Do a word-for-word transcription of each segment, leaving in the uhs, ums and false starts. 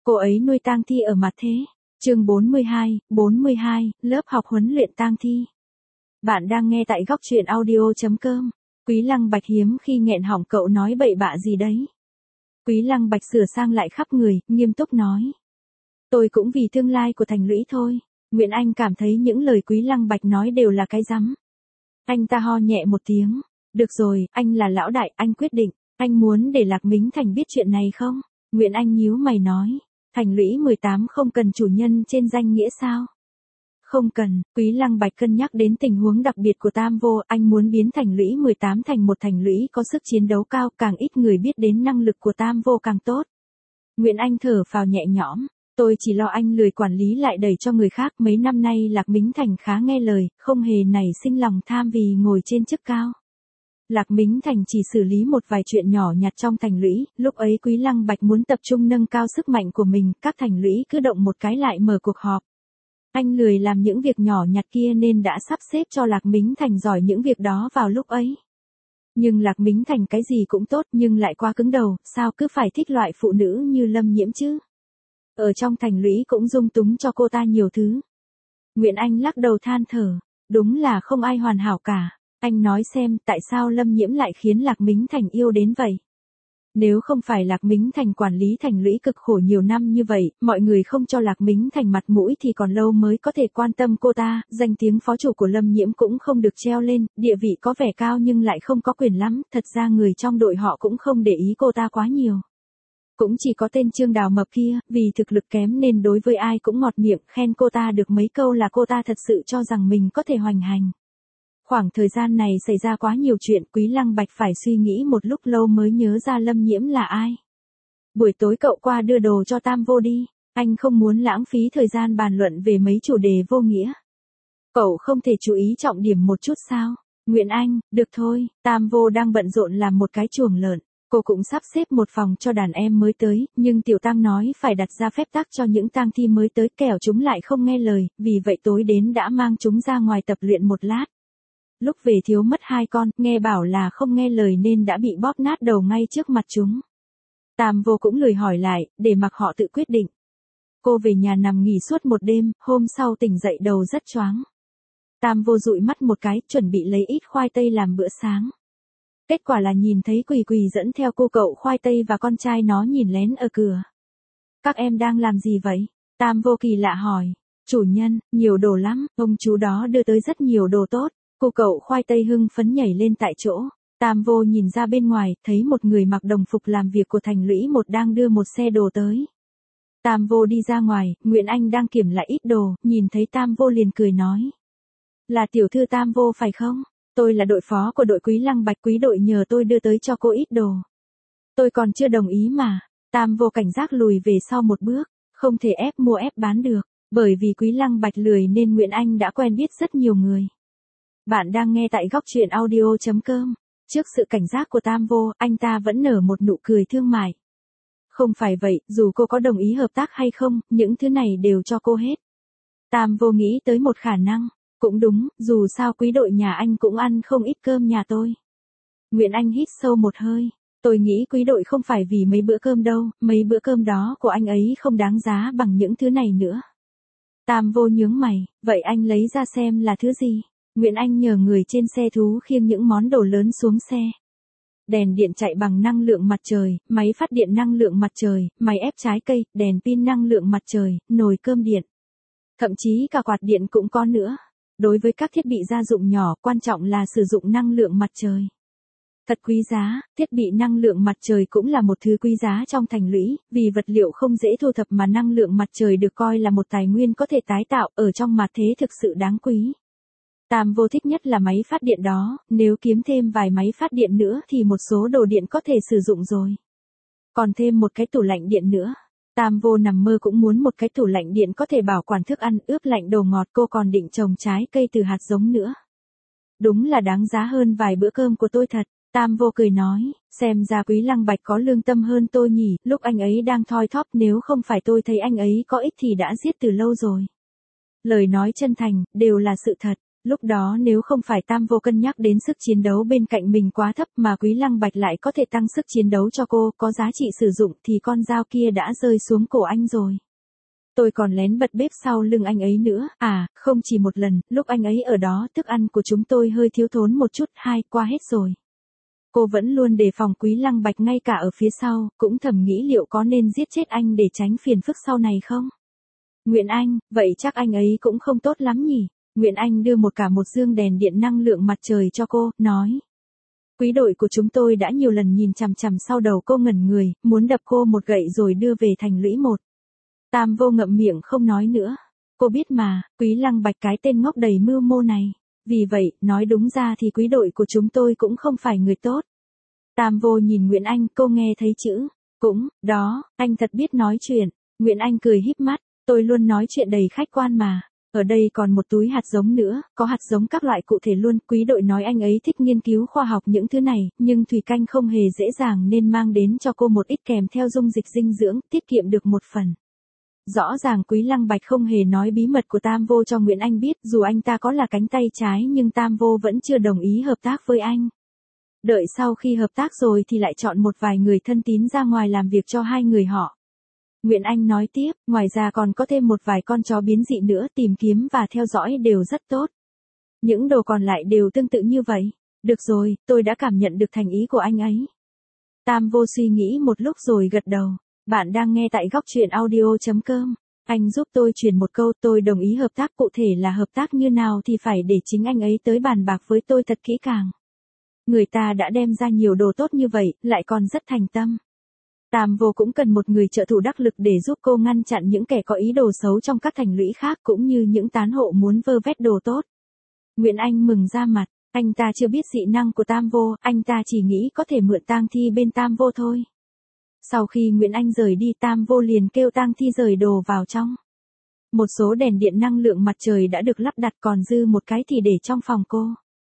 Cô ấy nuôi tang thi ở mặt thế. Chương bốn mươi hai, bốn mươi hai, lớp học huấn luyện tang thi. Bạn đang nghe tại góc truyện audio chấm com. Quý Lăng Bạch hiếm khi nghẹn họng, cậu nói bậy bạ gì đấy? Quý Lăng Bạch sửa sang lại khắp người, nghiêm túc nói. Tôi cũng vì tương lai của Thành Lũy thôi. Nguyễn Anh cảm thấy những lời Quý Lăng Bạch nói đều là cái rắm. Anh ta ho nhẹ một tiếng. Được rồi, anh là lão đại, anh quyết định. Anh muốn để Lạc Mính Thành biết chuyện này không? Nguyễn Anh nhíu mày nói. Thành Lũy mười tám không cần chủ nhân trên danh nghĩa sao? Không cần. Quý Lăng Bạch cân nhắc đến tình huống đặc biệt của Tam Vô, anh muốn biến Thành Lũy mười tám thành một thành lũy có sức chiến đấu cao, càng ít người biết đến năng lực của Tam Vô càng tốt. Nguyễn Anh thở phào nhẹ nhõm. Tôi chỉ lo anh lười quản lý lại đẩy cho người khác. Mấy năm nay Lạc Mính Thành khá nghe lời, không hề nảy sinh lòng tham vì ngồi trên chức cao. Lạc Mính Thành chỉ xử lý một vài chuyện nhỏ nhặt trong thành lũy, lúc ấy Quý Lăng Bạch muốn tập trung nâng cao sức mạnh của mình, các thành lũy cứ động một cái lại mở cuộc họp. Anh lười làm những việc nhỏ nhặt kia nên đã sắp xếp cho Lạc Mính Thành giỏi những việc đó vào lúc ấy. Nhưng Lạc Mính Thành cái gì cũng tốt nhưng lại quá cứng đầu, sao cứ phải thích loại phụ nữ như Lâm Nhiễm chứ? Ở trong thành lũy cũng dung túng cho cô ta nhiều thứ. Nguyễn Anh lắc đầu than thở, đúng là không ai hoàn hảo cả. Anh nói xem tại sao Lâm Nhiễm lại khiến Lạc Mính Thành yêu đến vậy? Nếu không phải Lạc Mính Thành quản lý thành lũy cực khổ nhiều năm như vậy, mọi người không cho Lạc Mính Thành mặt mũi thì còn lâu mới có thể quan tâm cô ta, danh tiếng phó chủ của Lâm Nhiễm cũng không được treo lên, địa vị có vẻ cao nhưng lại không có quyền lắm, thật ra người trong đội họ cũng không để ý cô ta quá nhiều. Cũng chỉ có tên Trương Đào Mập kia, vì thực lực kém nên đối với ai cũng ngọt miệng, khen cô ta được mấy câu là cô ta thật sự cho rằng mình có thể hoành hành. Khoảng thời gian này xảy ra quá nhiều chuyện, Quý Lăng Bạch phải suy nghĩ một lúc lâu mới nhớ ra Lâm Nhiễm là ai. Buổi tối cậu qua đưa đồ cho Tam Vô đi, anh không muốn lãng phí thời gian bàn luận về mấy chủ đề vô nghĩa. Cậu không thể chú ý trọng điểm một chút sao? Nguyễn Anh, được thôi, Tam Vô đang bận rộn làm một cái chuồng lợn. Cô cũng sắp xếp một phòng cho đàn em mới tới, nhưng Tiểu Tăng nói phải đặt ra phép tắc cho những tang thi mới tới kẻo chúng lại không nghe lời, vì vậy tối đến đã mang chúng ra ngoài tập luyện một lát. Lúc về thiếu mất hai con, nghe bảo là không nghe lời nên đã bị bóp nát đầu ngay trước mặt chúng. Tam Vô cũng lười hỏi lại, để mặc họ tự quyết định. Cô về nhà nằm nghỉ suốt một đêm, hôm sau tỉnh dậy đầu rất choáng. Tam Vô dụi mắt một cái, chuẩn bị lấy ít khoai tây làm bữa sáng. Kết quả là nhìn thấy Quỳ Quỳ dẫn theo cô cậu khoai tây và con trai nó nhìn lén ở cửa. Các em đang làm gì vậy? Tam Vô kỳ lạ hỏi. Chủ nhân, nhiều đồ lắm, ông chú đó đưa tới rất nhiều đồ tốt. Cô cậu khoai tây hưng phấn nhảy lên tại chỗ. Tam Vô nhìn ra bên ngoài, thấy một người mặc đồng phục làm việc của thành lũy một đang đưa một xe đồ tới. Tam Vô đi ra ngoài, Nguyễn Anh đang kiểm lại ít đồ, nhìn thấy Tam Vô liền cười nói. Là tiểu thư Tam Vô phải không? Tôi là đội phó của đội Quý Lăng Bạch, quý đội nhờ tôi đưa tới cho cô ít đồ. Tôi còn chưa đồng ý mà. Tam Vô cảnh giác lùi về sau một bước, không thể ép mua ép bán được, bởi vì Quý Lăng Bạch lười nên Nguyễn Anh đã quen biết rất nhiều người. Bạn đang nghe tại góc truyện audio chấm com. Trước sự cảnh giác của Tam Vô, anh ta vẫn nở một nụ cười thương mại. Không phải vậy, dù cô có đồng ý hợp tác hay không, những thứ này đều cho cô hết. Tam Vô nghĩ tới một khả năng. Cũng đúng, dù sao quý đội nhà anh cũng ăn không ít cơm nhà tôi. Nguyễn Anh hít sâu một hơi. Tôi nghĩ quý đội không phải vì mấy bữa cơm đâu, mấy bữa cơm đó của anh ấy không đáng giá bằng những thứ này nữa. Tam Vô nhướng mày, vậy anh lấy ra xem là thứ gì? Nguyễn Anh nhờ người trên xe thú khiêng những món đồ lớn xuống xe. Đèn điện chạy bằng năng lượng mặt trời, máy phát điện năng lượng mặt trời, máy ép trái cây, đèn pin năng lượng mặt trời, nồi cơm điện. Thậm chí cả quạt điện cũng có nữa. Đối với các thiết bị gia dụng nhỏ, quan trọng là sử dụng năng lượng mặt trời. Thật quý giá, thiết bị năng lượng mặt trời cũng là một thứ quý giá trong thành lũy, vì vật liệu không dễ thu thập mà năng lượng mặt trời được coi là một tài nguyên có thể tái tạo, ở trong mặt thế thực sự đáng quý. Tam Vô thích nhất là máy phát điện đó, nếu kiếm thêm vài máy phát điện nữa thì một số đồ điện có thể sử dụng rồi. Còn thêm một cái tủ lạnh điện nữa. Tam Vô nằm mơ cũng muốn một cái tủ lạnh điện có thể bảo quản thức ăn, ướp lạnh đồ ngọt, cô còn định trồng trái cây từ hạt giống nữa. Đúng là đáng giá hơn vài bữa cơm của tôi thật. Tam Vô cười nói, xem ra Quý Lăng Bạch có lương tâm hơn tôi nhỉ, lúc anh ấy đang thoi thóp, nếu không phải tôi thấy anh ấy có ích thì đã giết từ lâu rồi. Lời nói chân thành, đều là sự thật. Lúc đó nếu không phải Tam Vô cân nhắc đến sức chiến đấu bên cạnh mình quá thấp mà Quý Lăng Bạch lại có thể tăng sức chiến đấu cho cô có giá trị sử dụng thì con dao kia đã rơi xuống cổ anh rồi. Tôi còn lén bật bếp sau lưng anh ấy nữa, à, không chỉ một lần, lúc anh ấy ở đó thức ăn của chúng tôi hơi thiếu thốn một chút, hai, qua hết rồi. Cô vẫn luôn đề phòng Quý Lăng Bạch ngay cả ở phía sau, cũng thầm nghĩ liệu có nên giết chết anh để tránh phiền phức sau này không? Nguyễn Anh, vậy chắc anh ấy cũng không tốt lắm nhỉ? Nguyễn Anh đưa một cả một dương đèn điện năng lượng mặt trời cho cô, nói. Quý đội của chúng tôi đã nhiều lần nhìn chằm chằm sau đầu cô ngẩn người, muốn đập cô một gậy rồi đưa về thành lũy một. Tam Vô ngậm miệng không nói nữa. Cô biết mà, Quý Lăng Bạch cái tên ngốc đầy mưu mô này. Vì vậy, nói đúng ra thì quý đội của chúng tôi cũng không phải người tốt. Tam Vô nhìn Nguyễn Anh, cô nghe thấy chữ. Cũng, đó, anh thật biết nói chuyện. Nguyễn Anh cười híp mắt, tôi luôn nói chuyện đầy khách quan mà. Ở đây còn một túi hạt giống nữa, có hạt giống các loại cụ thể luôn. Quý đội nói anh ấy thích nghiên cứu khoa học những thứ này, nhưng thủy canh không hề dễ dàng nên mang đến cho cô một ít kèm theo dung dịch dinh dưỡng, tiết kiệm được một phần. Rõ ràng Quý Lăng Bạch không hề nói bí mật của Tam Vô cho Nguyễn Anh biết, dù anh ta có là cánh tay trái nhưng Tam Vô vẫn chưa đồng ý hợp tác với anh. Đợi sau khi hợp tác rồi thì lại chọn một vài người thân tín ra ngoài làm việc cho hai người họ. Nguyễn Anh nói tiếp, ngoài ra còn có thêm một vài con chó biến dị nữa, tìm kiếm và theo dõi đều rất tốt. Những đồ còn lại đều tương tự như vậy. Được rồi, tôi đã cảm nhận được thành ý của anh ấy. Tam Vô suy nghĩ một lúc rồi gật đầu. Bạn đang nghe tại góc truyện audio chấm com. Anh giúp tôi truyền một câu, tôi đồng ý hợp tác, cụ thể là hợp tác như nào thì phải để chính anh ấy tới bàn bạc với tôi thật kỹ càng. Người ta đã đem ra nhiều đồ tốt như vậy, lại còn rất thành tâm. Tam Vô cũng cần một người trợ thủ đắc lực để giúp cô ngăn chặn những kẻ có ý đồ xấu trong các thành lũy khác cũng như những tán hộ muốn vơ vét đồ tốt. Nguyễn Anh mừng ra mặt, anh ta chưa biết dị năng của Tam Vô, anh ta chỉ nghĩ có thể mượn tang thi bên Tam Vô thôi. Sau khi Nguyễn Anh rời đi, Tam Vô liền kêu tang thi rời đồ vào trong. Một số đèn điện năng lượng mặt trời đã được lắp đặt, còn dư một cái thì để trong phòng cô.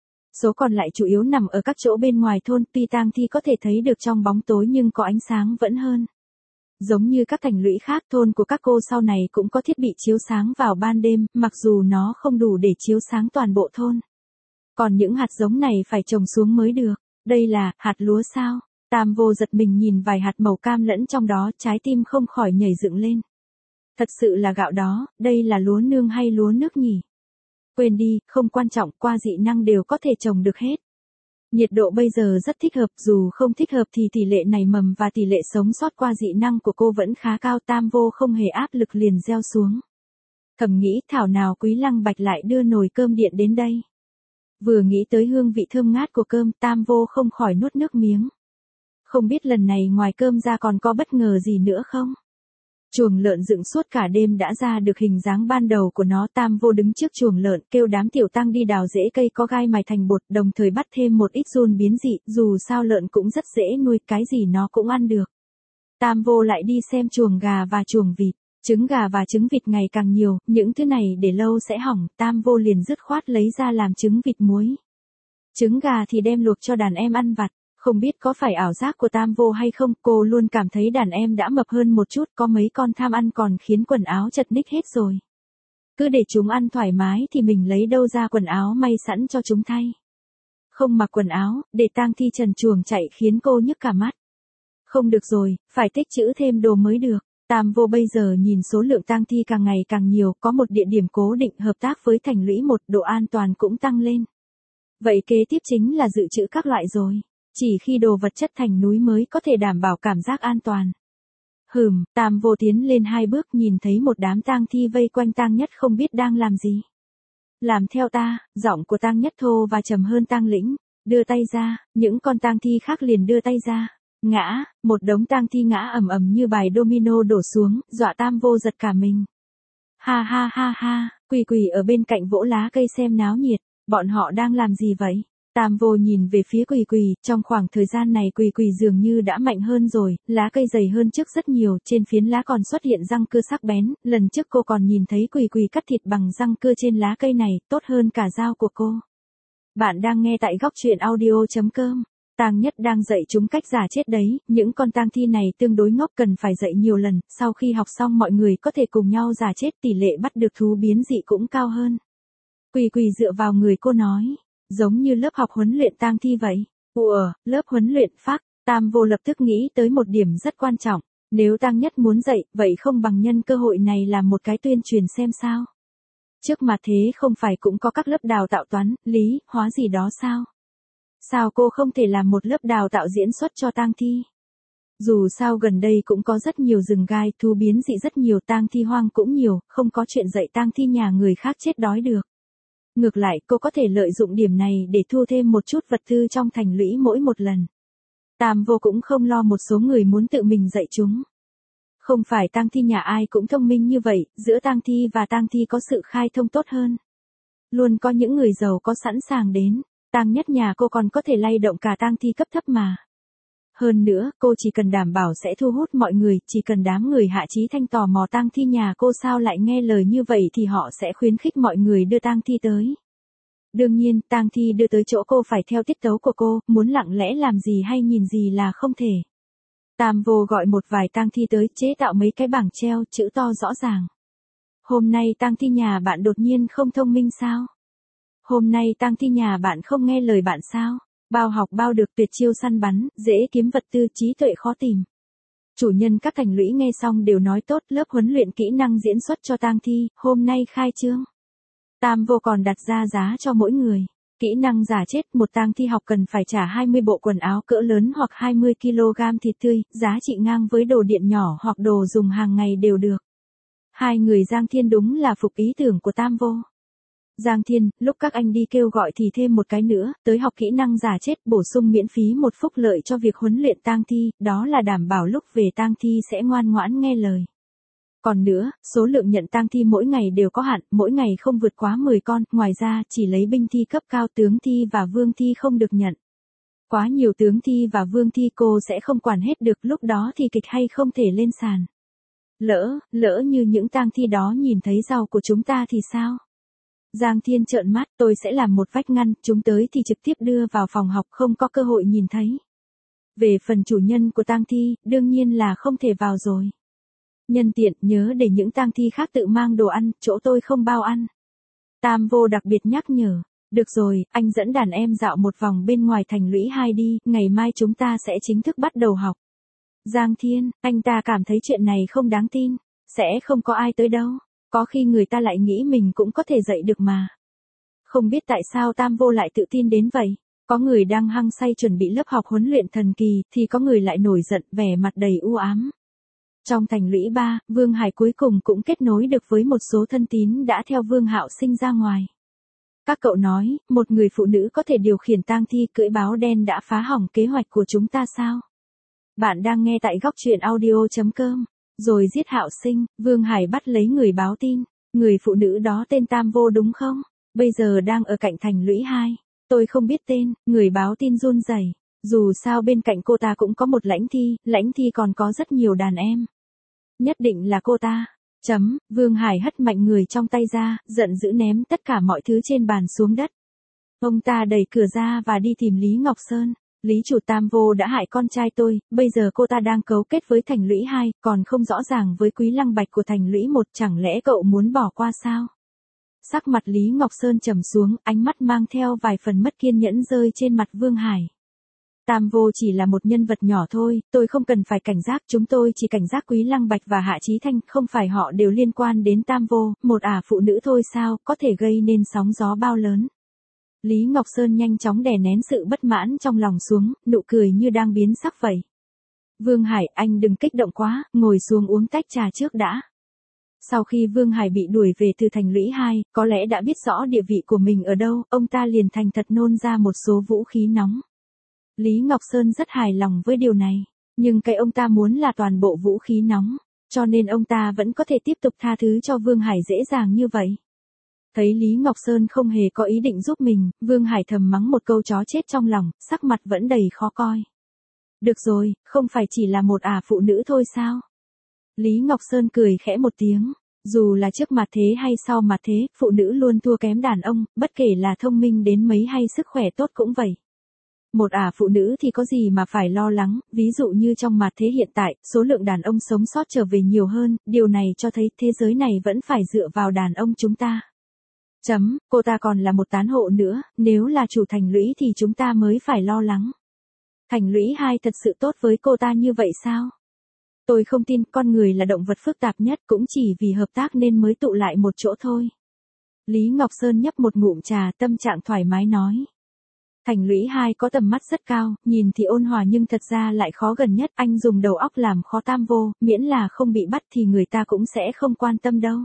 Số còn lại chủ yếu nằm ở các chỗ bên ngoài thôn, tuy tang thi có thể thấy được trong bóng tối nhưng có ánh sáng vẫn hơn. Giống như các thành lũy khác, thôn của các cô sau này cũng có thiết bị chiếu sáng vào ban đêm, mặc dù nó không đủ để chiếu sáng toàn bộ thôn. Còn những hạt giống này phải trồng xuống mới được. Đây là hạt lúa sao? Tam Vô giật mình nhìn vài hạt màu cam lẫn trong đó, trái tim không khỏi nhảy dựng lên. Thật sự là gạo đó, đây là lúa nương hay lúa nước nhỉ? Quên đi, không quan trọng, qua dị năng đều có thể trồng được hết. Nhiệt độ bây giờ rất thích hợp, dù không thích hợp thì tỷ lệ nảy mầm và tỷ lệ sống sót qua dị năng của cô vẫn khá cao. Tam Vô không hề áp lực liền gieo xuống. Thầm nghĩ thảo nào Quý Lăng Bạch lại đưa nồi cơm điện đến đây. Vừa nghĩ tới hương vị thơm ngát của cơm, Tam Vô không khỏi nuốt nước miếng. Không biết lần này ngoài cơm ra còn có bất ngờ gì nữa không? Chuồng lợn dựng suốt cả đêm đã ra được hình dáng ban đầu của nó. Tam Vô đứng trước chuồng lợn, kêu đám tiểu tăng đi đào rễ cây có gai mài thành bột, đồng thời bắt thêm một ít giun biến dị, dù sao lợn cũng rất dễ nuôi, cái gì nó cũng ăn được. Tam Vô lại đi xem chuồng gà và chuồng vịt. Trứng gà và trứng vịt ngày càng nhiều, những thứ này để lâu sẽ hỏng, Tam Vô liền dứt khoát lấy ra làm trứng vịt muối. Trứng gà thì đem luộc cho đàn em ăn vặt. Không biết có phải ảo giác của Tam Vô hay không, cô luôn cảm thấy đàn em đã mập hơn một chút, có mấy con tham ăn còn khiến quần áo chật ních hết rồi. Cứ để chúng ăn thoải mái thì mình lấy đâu ra quần áo may sẵn cho chúng thay. Không mặc quần áo, để tang thi trần truồng chạy khiến cô nhức cả mắt. Không được rồi, phải tích trữ thêm đồ mới được. Tam Vô bây giờ nhìn số lượng tang thi càng ngày càng nhiều, có một địa điểm cố định hợp tác với thành lũy một, độ an toàn cũng tăng lên. Vậy kế tiếp chính là dự trữ các loại rồi. Chỉ khi đồ vật chất thành núi mới có thể đảm bảo cảm giác an toàn. Hừm, Tam Vô tiến lên hai bước, nhìn thấy một đám tang thi vây quanh Tang Nhất không biết đang làm gì. Làm theo ta, giọng của Tang Nhất thô và trầm hơn Tang Lĩnh, đưa tay ra, những con tang thi khác liền đưa tay ra. Ngã, một đống tang thi ngã ầm ầm như bài domino đổ xuống, dọa Tam Vô giật cả mình. Ha ha ha ha, Quỳ Quỳ ở bên cạnh vỗ lá cây xem náo nhiệt, bọn họ đang làm gì vậy? Tam Vô nhìn về phía Quỳ Quỳ, trong khoảng thời gian này Quỳ Quỳ dường như đã mạnh hơn rồi, lá cây dày hơn trước rất nhiều, trên phiến lá còn xuất hiện răng cưa sắc bén, lần trước cô còn nhìn thấy Quỳ Quỳ cắt thịt bằng răng cưa trên lá cây này, tốt hơn cả dao của cô. Bạn đang nghe tại góc truyện audio chấm com. Tang Nhất đang dạy chúng cách giả chết đấy, những con tang thi này tương đối ngốc, cần phải dạy nhiều lần, sau khi học xong mọi người có thể cùng nhau giả chết, tỷ lệ bắt được thú biến dị cũng cao hơn. Quỳ quỳ dựa vào người cô nói, giống như lớp học huấn luyện tang thi vậy. Ủa, lớp huấn luyện phác, Tam Vô lập tức nghĩ tới một điểm rất quan trọng. Nếu Tang Nhất muốn dạy, vậy không bằng nhân cơ hội này làm một cái tuyên truyền xem sao. Trước mà thế không phải cũng có các lớp đào tạo toán, lý, hóa gì đó sao? Sao cô không thể làm một lớp đào tạo diễn xuất cho tang thi? Dù sao gần đây cũng có rất nhiều rừng gai, thú biến dị rất nhiều, tang thi hoang cũng nhiều, không có chuyện dạy tang thi nhà người khác chết đói được. Ngược lại, cô có thể lợi dụng điểm này để thu thêm một chút vật tư trong thành lũy mỗi một lần. Tam Vô cũng không lo một số người muốn tự mình dạy chúng. Không phải tang thi nhà ai cũng thông minh như vậy, giữa tang thi và tang thi có sự khai thông tốt hơn. Luôn có những người giàu có sẵn sàng đến, Tang Nhất nhà cô còn có thể lay động cả tang thi cấp thấp mà. Hơn nữa, cô chỉ cần đảm bảo sẽ thu hút mọi người, chỉ cần đám người Hạ Chí Thanh tò mò tang thi nhà cô sao lại nghe lời như vậy thì họ sẽ khuyến khích mọi người đưa tang thi tới. Đương nhiên, tang thi đưa tới chỗ cô phải theo tiết tấu của cô, muốn lặng lẽ làm gì hay nhìn gì là không thể. Tam Vô gọi một vài tang thi tới, chế tạo mấy cái bảng treo, chữ to rõ ràng. Hôm nay tang thi nhà bạn đột nhiên không thông minh sao? Hôm nay tang thi nhà bạn không nghe lời bạn sao? Bao học bao được, tuyệt chiêu săn bắn, dễ kiếm vật tư, trí tuệ khó tìm. Chủ nhân các thành lũy nghe xong đều nói tốt, lớp huấn luyện kỹ năng diễn xuất cho tang thi, hôm nay khai trương. Tam Vô còn đặt ra giá cho mỗi người. Kỹ năng giả chết, một tang thi học cần phải trả hai mươi bộ quần áo cỡ lớn hoặc hai mươi ki lô gam thịt tươi, giá trị ngang với đồ điện nhỏ hoặc đồ dùng hàng ngày đều được. Hai người Giang Thiên đúng là phục ý tưởng của Tam Vô. Giang Thiên, lúc các anh đi kêu gọi thì thêm một cái nữa, tới học kỹ năng giả chết, bổ sung miễn phí một phúc lợi cho việc huấn luyện tang thi, đó là đảm bảo lúc về tang thi sẽ ngoan ngoãn nghe lời. Còn nữa, số lượng nhận tang thi mỗi ngày đều có hạn, mỗi ngày không vượt quá mười con, ngoài ra chỉ lấy binh thi cấp cao, tướng thi và vương thi không được nhận. Quá nhiều tướng thi và vương thi cô sẽ không quản hết được, lúc đó thì kịch hay không thể lên sàn. Lỡ, lỡ như những tang thi đó nhìn thấy giàu của chúng ta thì sao? Giang Thiên trợn mắt, tôi sẽ làm một vách ngăn, chúng tới thì trực tiếp đưa vào phòng học, không có cơ hội nhìn thấy. Về phần chủ nhân của tang thi, đương nhiên là không thể vào rồi. Nhân tiện, nhớ để những tang thi khác tự mang đồ ăn, chỗ tôi không bao ăn. Tam Vô đặc biệt nhắc nhở. Được rồi, anh dẫn đàn em dạo một vòng bên ngoài thành lũy hai đi, ngày mai chúng ta sẽ chính thức bắt đầu học. Giang Thiên, anh ta cảm thấy chuyện này không đáng tin. Sẽ không có ai tới đâu. Có khi người ta lại nghĩ mình cũng có thể dạy được mà. Không biết tại sao Tam Vô lại tự tin đến vậy. Có người đang hăng say chuẩn bị lớp học huấn luyện thần kỳ, thì có người lại nổi giận, vẻ mặt đầy u ám. Trong thành lũy ba, Vương Hải cuối cùng cũng kết nối được với một số thân tín đã theo Vương Hạo Sinh ra ngoài. Các cậu nói, một người phụ nữ có thể điều khiển tang thi cưỡi báo đen đã phá hỏng kế hoạch của chúng ta sao? Bạn đang nghe tại góc truyện audio chấm com. Rồi giết Hạo Sinh, Vương Hải bắt lấy người báo tin. Người phụ nữ đó tên Tam Vô đúng không? Bây giờ đang ở cạnh thành lũy hai. Tôi không biết tên, người báo tin run rẩy. Dù sao bên cạnh cô ta cũng có một lãnh thi, lãnh thi còn có rất nhiều đàn em. Nhất định là cô ta. Chấm, Vương Hải hất mạnh người trong tay ra, giận dữ ném tất cả mọi thứ trên bàn xuống đất. Ông ta đẩy cửa ra và đi tìm Lý Ngọc Sơn. Lý chủ, Tam Vô đã hại con trai tôi, bây giờ cô ta đang cấu kết với thành lũy hai, còn không rõ ràng với Quý Lăng Bạch của thành lũy một, chẳng lẽ cậu muốn bỏ qua sao? Sắc mặt Lý Ngọc Sơn trầm xuống, ánh mắt mang theo vài phần mất kiên nhẫn rơi trên mặt Vương Hải. Tam Vô chỉ là một nhân vật nhỏ thôi, tôi không cần phải cảnh giác, chúng tôi chỉ cảnh giác Quý Lăng Bạch và Hạ Chí Thanh, không phải họ đều liên quan đến Tam Vô, một ả phụ nữ thôi sao, có thể gây nên sóng gió bao lớn. Lý Ngọc Sơn nhanh chóng đè nén sự bất mãn trong lòng xuống, nụ cười như đang biến sắc vậy. Vương Hải, anh đừng kích động quá, ngồi xuống uống tách trà trước đã. Sau khi Vương Hải bị đuổi về từ thành lũy hai, có lẽ đã biết rõ địa vị của mình ở đâu, ông ta liền thành thật nôn ra một số vũ khí nóng. Lý Ngọc Sơn rất hài lòng với điều này, nhưng cái ông ta muốn là toàn bộ vũ khí nóng, cho nên ông ta vẫn có thể tiếp tục tha thứ cho Vương Hải dễ dàng như vậy. Thấy Lý Ngọc Sơn không hề có ý định giúp mình, Vương Hải thầm mắng một câu chó chết trong lòng, sắc mặt vẫn đầy khó coi. Được rồi, không phải chỉ là một ả phụ nữ thôi sao? Lý Ngọc Sơn cười khẽ một tiếng, dù là trước mặt thế hay sau mặt thế, phụ nữ luôn thua kém đàn ông, bất kể là thông minh đến mấy hay sức khỏe tốt cũng vậy. Một ả phụ nữ thì có gì mà phải lo lắng, ví dụ như trong mặt thế hiện tại, số lượng đàn ông sống sót trở về nhiều hơn, điều này cho thấy thế giới này vẫn phải dựa vào đàn ông chúng ta. Chấm, cô ta còn là một tán hộ nữa, nếu là chủ thành lũy thì chúng ta mới phải lo lắng. Thành lũy hai thật sự tốt với cô ta như vậy sao? Tôi không tin, con người là động vật phức tạp nhất, cũng chỉ vì hợp tác nên mới tụ lại một chỗ thôi. Lý Ngọc Sơn nhấp một ngụm trà, tâm trạng thoải mái nói. Thành lũy hai có tầm mắt rất cao, nhìn thì ôn hòa nhưng thật ra lại khó gần nhất, anh dùng đầu óc làm khó Tam Vô, miễn là không bị bắt thì người ta cũng sẽ không quan tâm đâu.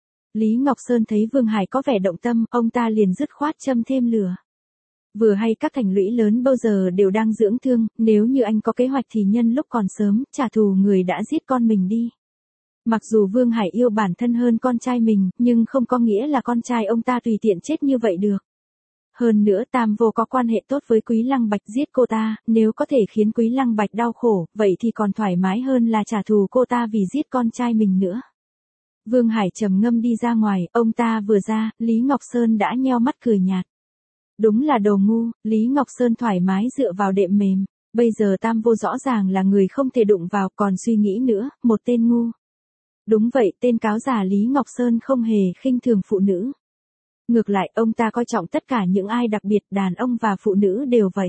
Lý Ngọc Sơn thấy Vương Hải có vẻ động tâm, ông ta liền dứt khoát châm thêm lửa. Vừa hay các thành lũy lớn bao giờ đều đang dưỡng thương, nếu như anh có kế hoạch thì nhân lúc còn sớm, trả thù người đã giết con mình đi. Mặc dù Vương Hải yêu bản thân hơn con trai mình, nhưng không có nghĩa là con trai ông ta tùy tiện chết như vậy được. Hơn nữa Tam Vô có quan hệ tốt với Quý Lăng Bạch, giết cô ta, nếu có thể khiến Quý Lăng Bạch đau khổ, vậy thì còn thoải mái hơn là trả thù cô ta vì giết con trai mình nữa. Vương Hải trầm ngâm đi ra ngoài, ông ta vừa ra, Lý Ngọc Sơn đã nheo mắt cười nhạt. Đúng là đồ ngu, Lý Ngọc Sơn thoải mái dựa vào đệm mềm, bây giờ Tam Vô rõ ràng là người không thể đụng vào, còn suy nghĩ nữa, một tên ngu. Đúng vậy, tên cáo giả Lý Ngọc Sơn không hề khinh thường phụ nữ. Ngược lại, ông ta coi trọng tất cả những ai đặc biệt, đàn ông và phụ nữ đều vậy.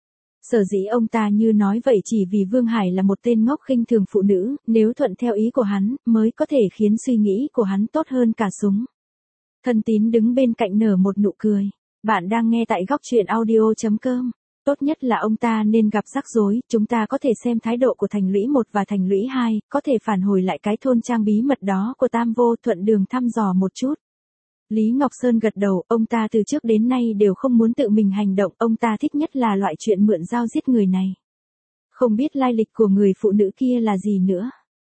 Sở dĩ ông ta như nói vậy chỉ vì Vương Hải là một tên ngốc khinh thường phụ nữ, nếu thuận theo ý của hắn, mới có thể khiến suy nghĩ của hắn tốt hơn cả súng. Thân Tín đứng bên cạnh nở một nụ cười. Bạn đang nghe tại góc truyện audio chấm com. Tốt nhất là ông ta nên gặp rắc rối, chúng ta có thể xem thái độ của thành lũy một và thành lũy hai, có thể phản hồi lại cái thôn trang bí mật đó của Tam Vô, thuận đường thăm dò một chút. Lý Ngọc Sơn gật đầu, ông ta từ trước đến nay đều không muốn tự mình hành động, ông ta thích nhất là loại chuyện mượn dao giết người này. Không biết lai lịch của người phụ nữ kia là gì nữa.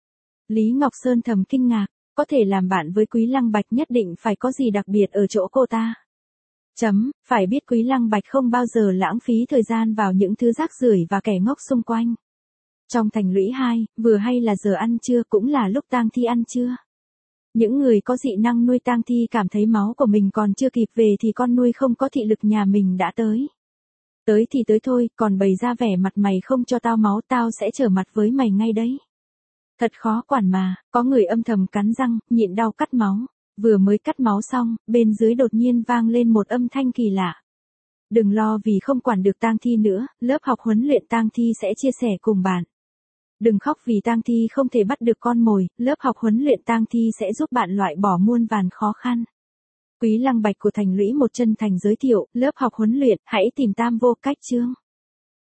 Lý Ngọc Sơn thầm kinh ngạc, có thể làm bạn với Quý Lăng Bạch nhất định phải có gì đặc biệt ở chỗ cô ta. Chấm, phải biết Quý Lăng Bạch không bao giờ lãng phí thời gian vào những thứ rác rưởi và kẻ ngốc xung quanh. Trong thành lũy hai, vừa hay là giờ ăn trưa cũng là lúc tang thi ăn trưa. Những người có dị năng nuôi tang thi cảm thấy máu của mình còn chưa kịp về thì con nuôi không có thị lực nhà mình đã tới. Tới thì tới thôi, còn bày ra vẻ mặt mày không cho tao máu tao sẽ trở mặt với mày ngay đấy. Thật khó quản mà, có người âm thầm cắn răng, nhịn đau cắt máu. Vừa mới cắt máu xong, bên dưới đột nhiên vang lên một âm thanh kỳ lạ. Đừng lo vì không quản được tang thi nữa, lớp học huấn luyện tang thi sẽ chia sẻ cùng bạn. Đừng khóc vì tang thi không thể bắt được con mồi, lớp học huấn luyện tang thi sẽ giúp bạn loại bỏ muôn vàn khó khăn. Quý Lăng Bạch của thành lũy một chân thành giới thiệu, lớp học huấn luyện, hãy tìm Tam Vô cách chương.